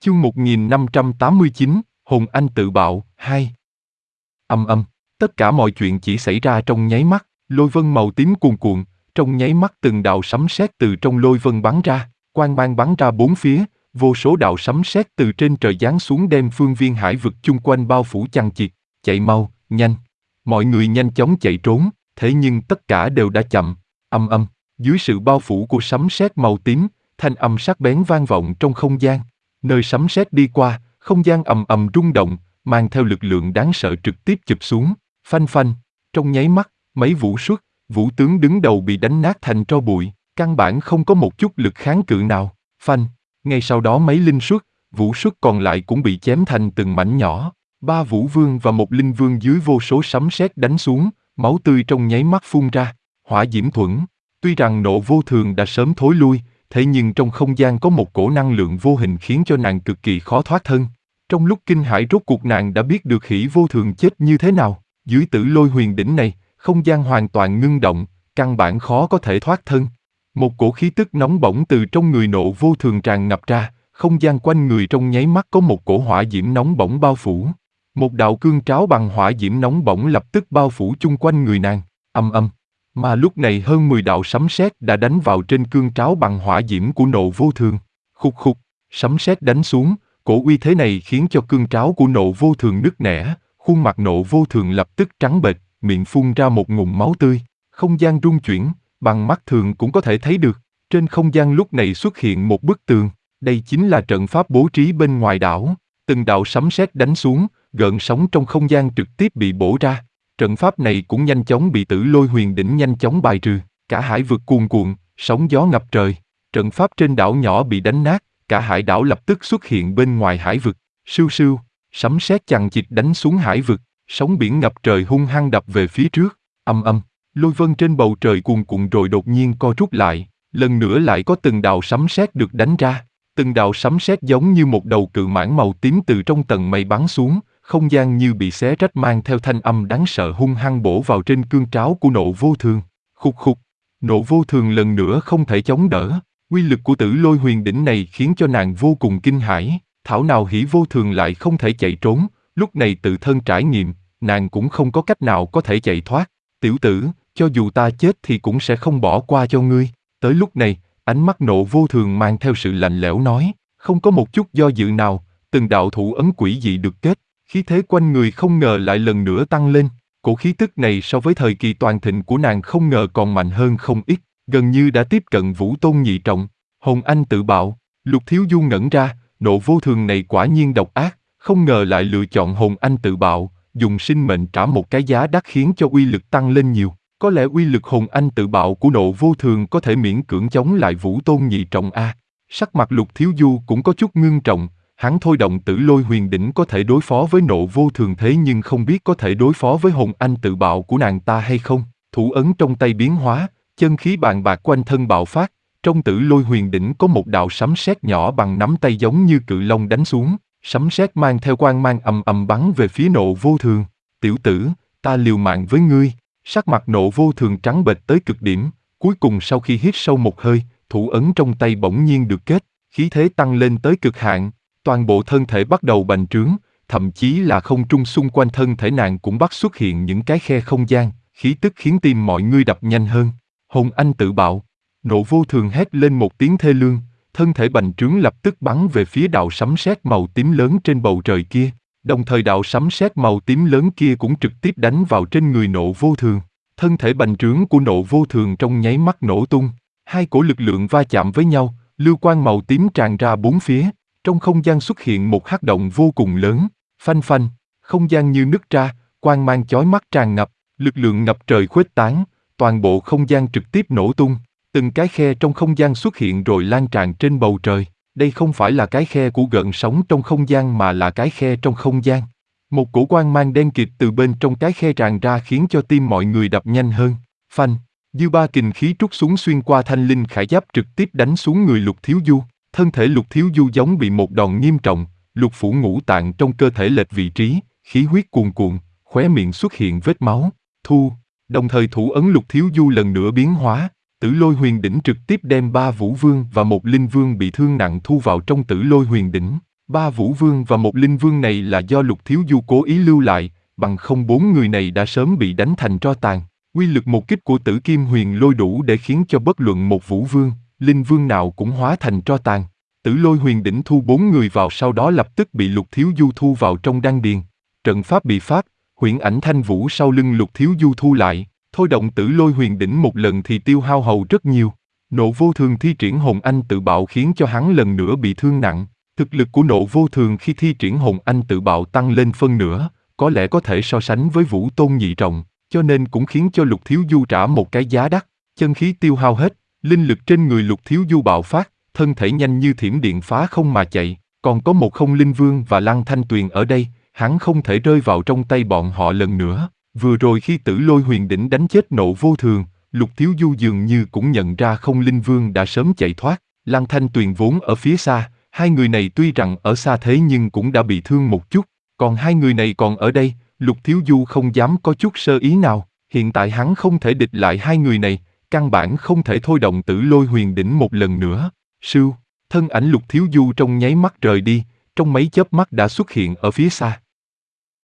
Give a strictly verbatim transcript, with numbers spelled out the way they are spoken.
Chương một nghìn năm trăm tám mươi chín, Hồn Anh tự bạo, hai. Âm âm, tất cả mọi chuyện chỉ xảy ra trong nháy mắt, lôi vân màu tím cuồn cuộn, trong nháy mắt từng đạo sấm sét từ trong lôi vân bắn ra, quang mang bắn ra bốn phía, vô số đạo sấm sét từ trên trời giáng xuống đem phương viên hải vực chung quanh bao phủ chằng chịt. Chạy mau, nhanh. Mọi người nhanh chóng chạy trốn, thế nhưng tất cả đều đã chậm. Âm âm, dưới sự bao phủ của sấm sét màu tím, thanh âm sắc bén vang vọng trong không gian. Nơi sấm sét đi qua, không gian ầm ầm rung động, mang theo lực lượng đáng sợ trực tiếp chụp xuống. Phanh phanh, trong nháy mắt, mấy vũ xuất, vũ tướng đứng đầu bị đánh nát thành tro bụi, căn bản không có một chút lực kháng cự nào. Phanh, ngay sau đó mấy linh xuất, vũ xuất còn lại cũng bị chém thành từng mảnh nhỏ. Ba vũ vương và một linh vương dưới vô số sấm sét đánh xuống, máu tươi trong nháy mắt phun ra. Hỏa diễm thuẫn, tuy rằng Nộ Vô Thường đã sớm thối lui, thế nhưng trong không gian có một cổ năng lượng vô hình khiến cho nàng cực kỳ khó thoát thân. Trong lúc kinh hãi rốt cuộc nàng đã biết được Hỉ Vô Thường chết như thế nào. Dưới Tử Lôi Huyền Đỉnh này, không gian hoàn toàn ngưng động, căn bản khó có thể thoát thân. Một cổ khí tức nóng bỏng từ trong người Nộ Vô Thường tràn ngập ra, không gian quanh người trong nháy mắt có một cổ hỏa diễm nóng bỏng bao phủ. Một đạo cương tráo bằng hỏa diễm nóng bỏng lập tức bao phủ chung quanh người nàng. Âm âm. Mà lúc này hơn mười đạo sấm sét đã đánh vào trên cương tráo bằng hỏa diễm của Nộ Vô Thường. Khục khục, sấm sét đánh xuống, cổ uy thế này khiến cho cương tráo của Nộ Vô Thường nứt nẻ, khuôn mặt Nộ Vô Thường lập tức trắng bệch, miệng phun ra một ngụm máu tươi. Không gian rung chuyển, bằng mắt thường cũng có thể thấy được. Trên không gian lúc này xuất hiện một bức tường, đây chính là trận pháp bố trí bên ngoài đảo. Từng đạo sấm sét đánh xuống, gợn sóng trong không gian trực tiếp bị bổ ra. Trận pháp này cũng nhanh chóng bị Tử Lôi Huyền Đỉnh nhanh chóng bài trừ, cả hải vực cuồn cuộn, sóng gió ngập trời. Trận pháp trên đảo nhỏ bị đánh nát, cả hải đảo lập tức xuất hiện bên ngoài hải vực. Sưu sưu, sấm sét chằng chịt đánh xuống hải vực, sóng biển ngập trời hung hăng đập về phía trước. Âm âm, lôi vân trên bầu trời cuồn cuộn rồi đột nhiên co rút lại, lần nữa lại có từng đạo sấm sét được đánh ra. Từng đạo sấm sét giống như một đầu cự mãng màu tím từ trong tầng mây bắn xuống, không gian như bị xé rách mang theo thanh âm đáng sợ hung hăng bổ vào trên cương tráo của Nộ Vô Thường. Khục khục, Nộ Vô Thường lần nữa không thể chống đỡ, uy lực của Tử Lôi Huyền Đỉnh này khiến cho nàng vô cùng kinh hãi. Thảo nào Hỉ Vô Thường lại không thể chạy trốn, lúc này tự thân trải nghiệm, nàng cũng không có cách nào có thể chạy thoát. Tiểu tử, cho dù ta chết thì cũng sẽ không bỏ qua cho ngươi. Tới lúc này, ánh mắt Nộ Vô Thường mang theo sự lạnh lẽo nói, không có một chút do dự nào, từng đạo thủ ấn quỷ dị được kết, khí thế quanh người không ngờ lại lần nữa tăng lên. Cổ khí tức này so với thời kỳ toàn thịnh của nàng không ngờ còn mạnh hơn không ít, gần như đã tiếp cận Vũ Tôn nhị trọng. Hồn Anh tự bạo, Lục Thiếu Du ngẩn ra, Nộ Vô Thường này quả nhiên độc ác, không ngờ lại lựa chọn Hồn Anh tự bạo, dùng sinh mệnh trả một cái giá đắt khiến cho uy lực tăng lên nhiều. Có lẽ uy lực Hồn Anh tự bạo của Nộ Vô Thường có thể miễn cưỡng chống lại Vũ Tôn nhị trọng a. Sắc mặt Lục Thiếu Du cũng có chút ngưng trọng, hắn thôi động Tử Lôi Huyền Đỉnh có thể đối phó với Nộ Vô Thường thế nhưng không biết có thể đối phó với Hồn Anh tự bạo của nàng ta hay không. Thủ ấn trong tay biến hóa, chân khí bàn bạc quanh thân bạo phát, trong Tử Lôi Huyền Đỉnh có một đạo sấm sét nhỏ bằng nắm tay giống như cự long đánh xuống, sấm sét mang theo quang mang ầm ầm bắn về phía Nộ Vô Thường. Tiểu tử, ta liều mạng với ngươi. Sắc mặt Nộ Vô Thường trắng bệch tới cực điểm, cuối cùng sau khi hít sâu một hơi, thủ ấn trong tay bỗng nhiên được kết, khí thế tăng lên tới cực hạn, toàn bộ thân thể bắt đầu bành trướng, thậm chí là không trung xung quanh thân thể nàng cũng bắt xuất hiện những cái khe không gian, khí tức khiến tim mọi người đập nhanh hơn. Hồn Anh tự bạo, Nộ Vô Thường hét lên một tiếng thê lương, thân thể bành trướng lập tức bắn về phía đạo sấm sét màu tím lớn trên bầu trời kia. Đồng thời đạo sấm sét màu tím lớn kia cũng trực tiếp đánh vào trên người Nộ Vô Thường. Thân thể bành trướng của Nộ Vô Thường trong nháy mắt nổ tung, hai cổ lực lượng va chạm với nhau, lưu quang màu tím tràn ra bốn phía, trong không gian xuất hiện một hắc động vô cùng lớn, phanh phanh, không gian như nứt ra, quang mang chói mắt tràn ngập, lực lượng ngập trời khuếch tán, toàn bộ không gian trực tiếp nổ tung, từng cái khe trong không gian xuất hiện rồi lan tràn trên bầu trời. Đây không phải là cái khe của gợn sóng trong không gian mà là cái khe trong không gian. Một cổ quang mang đen kịt từ bên trong cái khe tràn ra khiến cho tim mọi người đập nhanh hơn. Phanh, dư ba kình khí trút xuống xuyên qua thanh linh khải giáp trực tiếp đánh xuống người Lục Thiếu Du. Thân thể Lục Thiếu Du giống bị một đòn nghiêm trọng, lục phủ ngũ tạng trong cơ thể lệch vị trí, khí huyết cuồn cuộn, khóe miệng xuất hiện vết máu. Thu, đồng thời thủ ấn Lục Thiếu Du lần nữa biến hóa. Tử Lôi Huyền Đỉnh trực tiếp đem ba vũ vương và một linh vương bị thương nặng thu vào trong Tử Lôi Huyền Đỉnh. Ba vũ vương và một linh vương này là do Lục Thiếu Du cố ý lưu lại, bằng không bốn người này đã sớm bị đánh thành tro tàn. Uy lực một kích của Tử Kim Huyền Lôi đủ để khiến cho bất luận một vũ vương, linh vương nào cũng hóa thành tro tàn. Tử Lôi Huyền Đỉnh thu bốn người vào, sau đó lập tức bị Lục Thiếu Du thu vào trong đan điền. Trận pháp bị phát, Huyễn Ảnh Thanh Vũ sau lưng Lục Thiếu Du thu lại, thôi động Tử Lôi Huyền Đỉnh một lần thì tiêu hao hầu rất nhiều. Nộ Vô Thường thi triển Hồn Anh Tự Bạo khiến cho hắn lần nữa bị thương nặng. Thực lực của Nộ Vô Thường khi thi triển Hồn Anh Tự Bạo tăng lên phân nửa, có lẽ có thể so sánh với Vũ Tôn Nhị Trọng, cho nên cũng khiến cho Lục Thiếu Du trả một cái giá đắt. Chân khí tiêu hao hết, linh lực trên người Lục Thiếu Du bạo phát, thân thể nhanh như thiểm điện phá không mà chạy. Còn có một không linh vương và Lăng Thanh Tuyền ở đây, hắn không thể rơi vào trong tay bọn họ lần nữa. Vừa rồi khi Tử Lôi Huyền Đỉnh đánh chết Nộ Vô Thường, Lục Thiếu Du dường như cũng nhận ra không linh vương đã sớm chạy thoát. Lăng Thanh Tuyền vốn ở phía xa, hai người này tuy rằng ở xa thế nhưng cũng đã bị thương một chút. Còn hai người này còn ở đây, Lục Thiếu Du không dám có chút sơ ý nào. Hiện tại hắn không thể địch lại hai người này, căn bản không thể thôi động Tử Lôi Huyền Đỉnh một lần nữa. Sưu, thân ảnh Lục Thiếu Du trong nháy mắt rời đi, trong mấy chớp mắt đã xuất hiện ở phía xa.